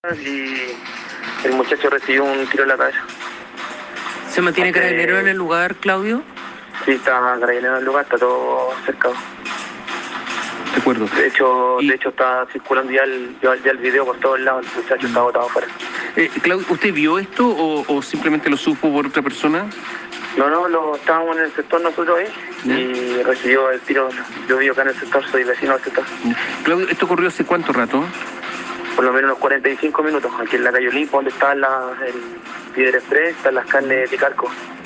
y el muchacho recibió un tiro en la cabeza. ¿Se mantiene Carabinero en el lugar, Claudio? Sí, está Carabinero en el lugar, está todo cercado. De acuerdo. De hecho está circulando ya el video por todos lados, el muchacho está botado afuera. Claudio, ¿usted vio esto o simplemente lo supo por otra persona? No, estábamos en el sector nosotros ahí y recibió el tiro. Yo vivo acá en el sector, soy vecino del sector. Claudio, ¿esto ocurrió hace cuánto rato? Por lo menos unos 45 minutos, aquí en la calle Olimpo, donde está el Piedra Express, están las carnes de Carco.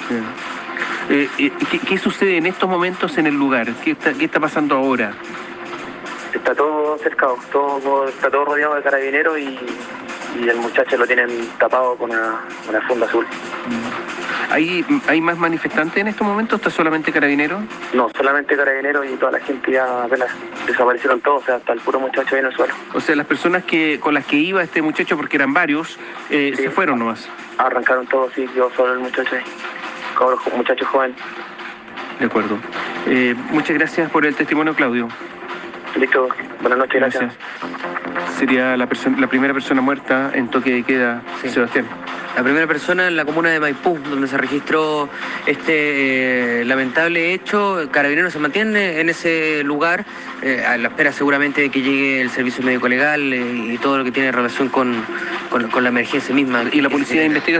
¿Qué sucede en estos momentos en el lugar? ¿Qué está pasando ahora? Está todo cercado, está todo rodeado de carabineros y el muchacho lo tienen tapado con una funda azul. ¿Hay más manifestantes en estos momentos? ¿Está solamente Carabineros? No, solamente Carabineros y toda la gente ya apenas desaparecieron todos, o sea, hasta el puro muchacho ahí en el suelo. O sea, las personas con las que iba este muchacho, porque eran varios, sí, se fueron nomás. Arrancaron todos, sí, quedó solo el muchacho ahí, con los muchachos jóvenes. De acuerdo. Muchas gracias por el testimonio, Claudio. Listo, buenas noches, gracias. Sería la primera persona muerta en toque de queda, sí. Sebastián. La primera persona en la comuna de Maipú, donde se registró este lamentable hecho. Carabineros se mantiene en ese lugar, a la espera seguramente de que llegue el servicio médico legal y todo lo que tiene relación con la emergencia misma. Y la policía investiga